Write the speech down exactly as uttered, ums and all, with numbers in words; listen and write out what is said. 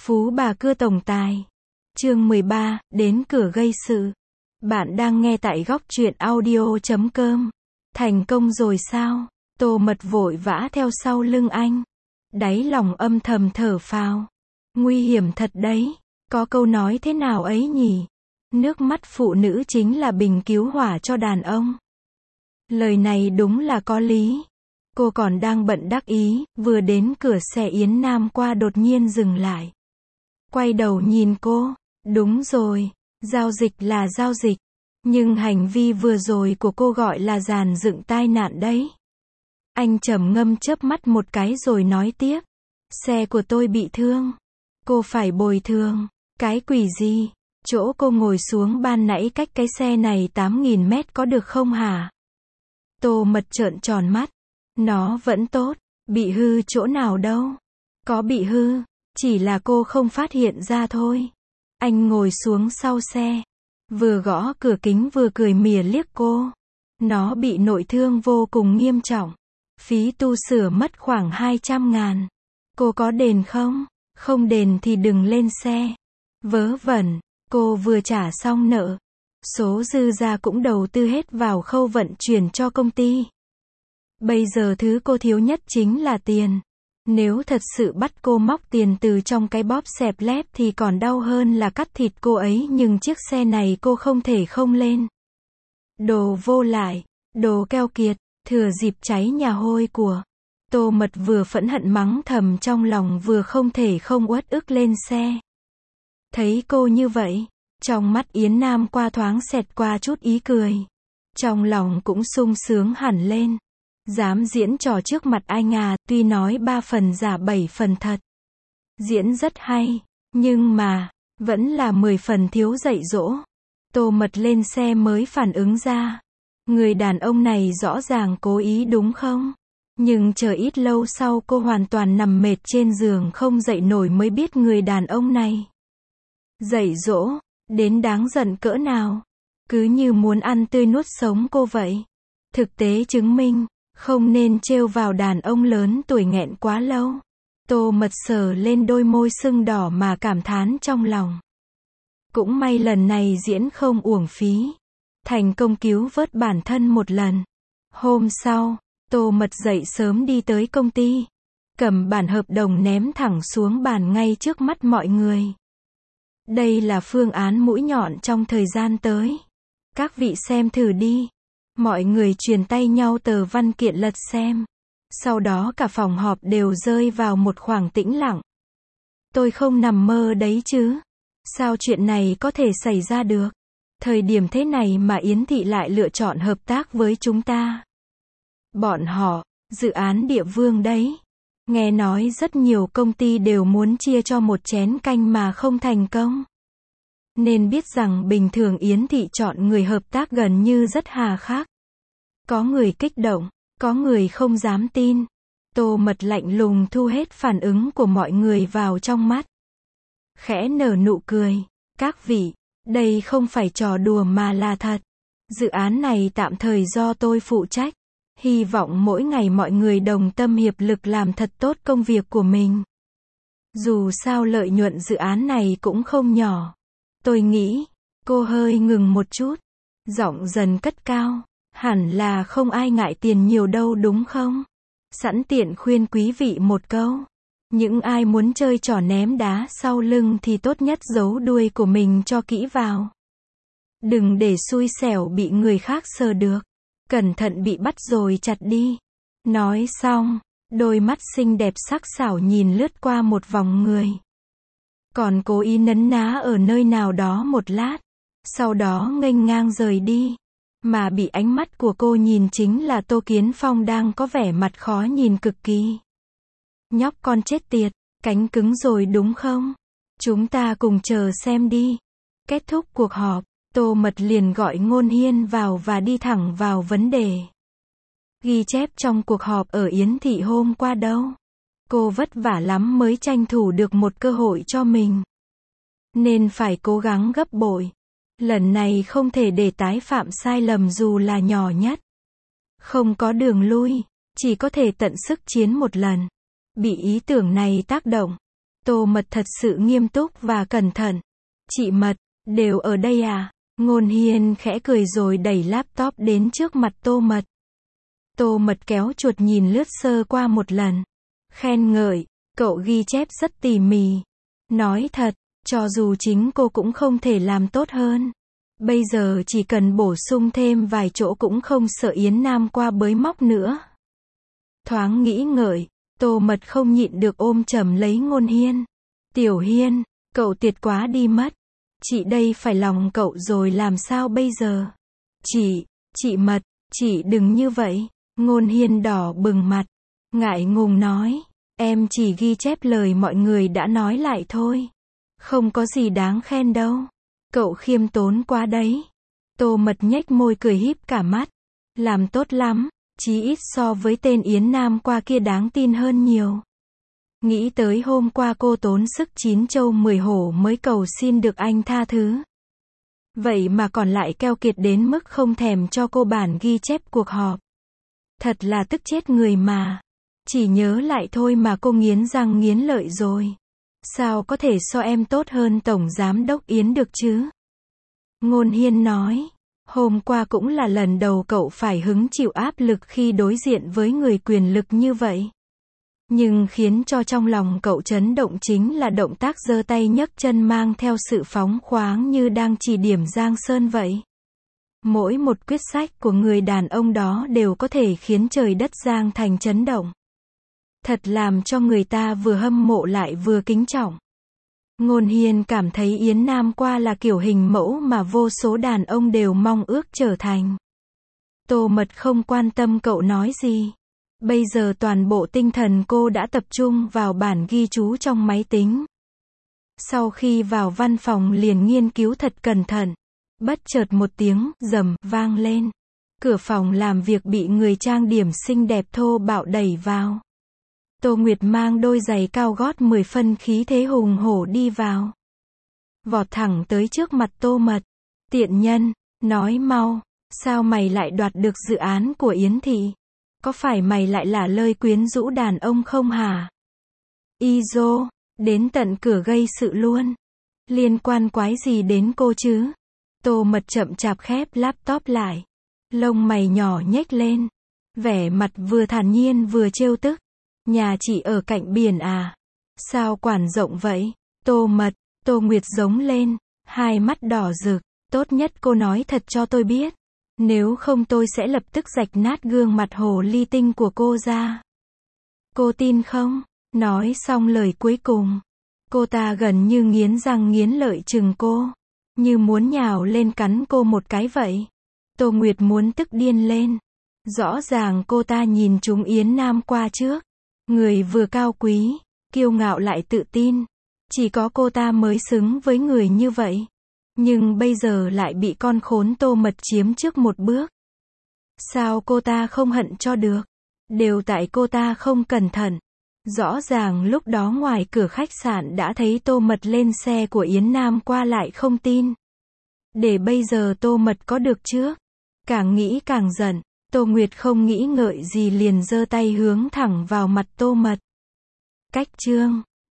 Phú bà cưa tổng tài. Chương mười ba, đến cửa gây sự. Bạn đang nghe tại góc truyện audio chấm com. Thành công rồi sao? Tô Mật vội vã theo sau lưng anh. Đáy lòng âm thầm thở phào. Nguy hiểm thật đấy. Có câu nói thế nào ấy nhỉ? Nước mắt phụ nữ chính là bình cứu hỏa cho đàn ông. Lời này đúng là có lý. Cô còn đang bận đắc ý, vừa đến cửa xe Yến Nam qua đột nhiên dừng lại. Quay đầu nhìn cô, đúng rồi, giao dịch là giao dịch, nhưng hành vi vừa rồi của cô gọi là dàn dựng tai nạn đấy. Anh trầm ngâm chớp mắt một cái rồi nói tiếp, xe của tôi bị thương, cô phải bồi thường. Cái quỷ gì? Chỗ cô ngồi xuống ban nãy cách cái xe này tám nghìn mét có được không hả? Tô Mật trợn tròn mắt. Nó vẫn tốt, bị hư chỗ nào đâu. Có bị hư, chỉ là cô không phát hiện ra thôi. Anh ngồi xuống sau xe, vừa gõ cửa kính vừa cười mỉa liếc cô. Nó bị nội thương vô cùng nghiêm trọng. Phí tu sửa mất khoảng hai trăm ngàn. Cô có đền không? Không đền thì đừng lên xe. Vớ vẩn, cô vừa trả xong nợ. Số dư ra cũng đầu tư hết vào khâu vận chuyển cho công ty. Bây giờ thứ cô thiếu nhất chính là tiền. Nếu thật sự bắt cô móc tiền từ trong cái bóp xẹp lép thì còn đau hơn là cắt thịt cô ấy, nhưng chiếc xe này cô không thể không lên. Đồ vô lại, đồ keo kiệt, thừa dịp cháy nhà hôi của. Tô Mật vừa phẫn hận mắng thầm trong lòng vừa không thể không uất ức lên xe. Thấy cô như vậy, trong mắt Yến Nam qua thoáng xẹt qua chút ý cười. Trong lòng cũng sung sướng hẳn lên. Dám diễn trò trước mặt anh à, tuy nói ba phần giả bảy phần thật. Diễn rất hay, nhưng mà, vẫn là mười phần thiếu dạy dỗ. Tô Mật lên xe mới phản ứng ra. Người đàn ông này rõ ràng cố ý đúng không? Nhưng chờ ít lâu sau cô hoàn toàn nằm mệt trên giường không dậy nổi mới biết người đàn ông này dạy dỗ, đến đáng giận cỡ nào. Cứ như muốn ăn tươi nuốt sống cô vậy. Thực tế chứng minh, không nên trêu vào đàn ông lớn tuổi nghẹn quá lâu. Tô Mật sờ lên đôi môi sưng đỏ mà cảm thán trong lòng. Cũng may lần này diễn không uổng phí. Thành công cứu vớt bản thân một lần. Hôm sau, Tô Mật dậy sớm đi tới công ty. Cầm bản hợp đồng ném thẳng xuống bàn ngay trước mắt mọi người. Đây là phương án mũi nhọn trong thời gian tới. Các vị xem thử đi. Mọi người truyền tay nhau tờ văn kiện lật xem. Sau đó cả phòng họp đều rơi vào một khoảng tĩnh lặng. Tôi không nằm mơ đấy chứ. Sao chuyện này có thể xảy ra được? Thời điểm thế này mà Yến Thị lại lựa chọn hợp tác với chúng ta. Bọn họ, dự án địa vương đấy. Nghe nói rất nhiều công ty đều muốn chia cho một chén canh mà không thành công. Nên biết rằng bình thường Yến Thị chọn người hợp tác gần như rất hà khắc. Có người kích động, có người không dám tin. Tô Mật lạnh lùng thu hết phản ứng của mọi người vào trong mắt. Khẽ nở nụ cười. Các vị, đây không phải trò đùa mà là thật. Dự án này tạm thời do tôi phụ trách. Hy vọng mỗi ngày mọi người đồng tâm hiệp lực làm thật tốt công việc của mình. Dù sao lợi nhuận dự án này cũng không nhỏ. Tôi nghĩ, cô hơi ngừng một chút. Giọng dần cất cao. Hẳn là không ai ngại tiền nhiều đâu đúng không? Sẵn tiện khuyên quý vị một câu. Những ai muốn chơi trò ném đá sau lưng thì tốt nhất giấu đuôi của mình cho kỹ vào. Đừng để xui xẻo bị người khác sờ được. Cẩn thận bị bắt rồi chặt đi. Nói xong, đôi mắt xinh đẹp sắc sảo nhìn lướt qua một vòng người. Còn cố ý nấn ná ở nơi nào đó một lát. Sau đó nghênh ngang rời đi. Mà bị ánh mắt của cô nhìn chính là Tô Kiến Phong đang có vẻ mặt khó nhìn cực kỳ. Nhóc con chết tiệt, cánh cứng rồi đúng không? Chúng ta cùng chờ xem đi. Kết thúc cuộc họp, Tô Mật liền gọi Ngôn Hiên vào và đi thẳng vào vấn đề. Ghi chép trong cuộc họp ở Yến Thị hôm qua đâu? Cô vất vả lắm mới tranh thủ được một cơ hội cho mình. Nên phải cố gắng gấp bội. Lần này không thể để tái phạm sai lầm dù là nhỏ nhất. Không có đường lui, chỉ có thể tận sức chiến một lần. Bị ý tưởng này tác động, Tô Mật thật sự nghiêm túc và cẩn thận. Chị Mật, đều ở đây à? Ngôn Hiên khẽ cười rồi đẩy laptop đến trước mặt Tô Mật. Tô Mật kéo chuột nhìn lướt sơ qua một lần. Khen ngợi, cậu ghi chép rất tỉ mỉ. Nói thật, cho dù chính cô cũng không thể làm tốt hơn. Bây giờ chỉ cần bổ sung thêm vài chỗ cũng không sợ Yến Nam qua bới móc nữa. Thoáng nghĩ ngợi, Tô Mật không nhịn được ôm chầm lấy Ngôn Hiên. Tiểu Hiên, cậu tuyệt quá đi mất. Chị đây phải lòng cậu rồi làm sao bây giờ? Chị, chị Mật, chị đừng như vậy. Ngôn Hiên đỏ bừng mặt, ngại ngùng nói, em chỉ ghi chép lời mọi người đã nói lại thôi. Không có gì đáng khen đâu. Cậu khiêm tốn quá đấy. Tô Mật nhếch môi cười híp cả mắt. Làm tốt lắm, chí ít so với tên Yến Nam qua kia đáng tin hơn nhiều. Nghĩ tới hôm qua cô tốn sức chín châu mười hổ mới cầu xin được anh tha thứ. Vậy mà còn lại keo kiệt đến mức không thèm cho cô bản ghi chép cuộc họp. Thật là tức chết người mà. Chỉ nhớ lại thôi mà cô nghiến răng nghiến lợi rồi. Sao có thể so em tốt hơn Tổng Giám đốc Yến được chứ? Ngôn Hiên nói, hôm qua cũng là lần đầu cậu phải hứng chịu áp lực khi đối diện với người quyền lực như vậy. Nhưng khiến cho trong lòng cậu chấn động chính là động tác giơ tay nhấc chân mang theo sự phóng khoáng như đang chỉ điểm Giang Sơn vậy. Mỗi một quyết sách của người đàn ông đó đều có thể khiến trời đất Giang Thành chấn động. Thật làm cho người ta vừa hâm mộ lại vừa kính trọng. Ngôn Hiên cảm thấy Yến Nam qua là kiểu hình mẫu mà vô số đàn ông đều mong ước trở thành. Tô Mật không quan tâm cậu nói gì. Bây giờ toàn bộ tinh thần cô đã tập trung vào bản ghi chú trong máy tính. Sau khi vào văn phòng liền nghiên cứu thật cẩn thận. Bất chợt một tiếng rầm vang lên. Cửa phòng làm việc bị người trang điểm xinh đẹp thô bạo đẩy vào. Tô Nguyệt mang đôi giày cao gót mười phân khí thế hùng hổ đi vào. Vọt thẳng tới trước mặt Tô Mật. Tiện nhân, nói mau, sao mày lại đoạt được dự án của Yến Thị? Có phải mày lại là lơi quyến rũ đàn ông không hả? Y dô, đến tận cửa gây sự luôn. Liên quan quái gì đến cô chứ? Tô Mật chậm chạp khép laptop lại. Lông mày nhỏ nhếch lên. Vẻ mặt vừa thản nhiên vừa trêu tức. Nhà chị ở cạnh biển à? Sao quản rộng vậy? Tô Mật, Tô Nguyệt giống lên. Hai mắt đỏ rực. Tốt nhất cô nói thật cho tôi biết. Nếu không tôi sẽ lập tức rạch nát gương mặt hồ ly tinh của cô ra. Cô tin không? Nói xong lời cuối cùng. Cô ta gần như nghiến răng nghiến lợi chừng cô. Như muốn nhào lên cắn cô một cái vậy. Tô Nguyệt muốn tức điên lên. Rõ ràng cô ta nhìn trúng Yến Nam qua trước. Người vừa cao quý, kiêu ngạo lại tự tin. Chỉ có cô ta mới xứng với người như vậy. Nhưng bây giờ lại bị con khốn Tô Mật chiếm trước một bước. Sao cô ta không hận cho được? Đều tại cô ta không cẩn thận. Rõ ràng lúc đó ngoài cửa khách sạn đã thấy Tô Mật lên xe của Yến Nam qua lại không tin. Để bây giờ Tô Mật có được trước. Càng nghĩ càng giận. Tô Nguyệt không nghĩ ngợi gì liền giơ tay hướng thẳng vào mặt Tô Mật. Cách chương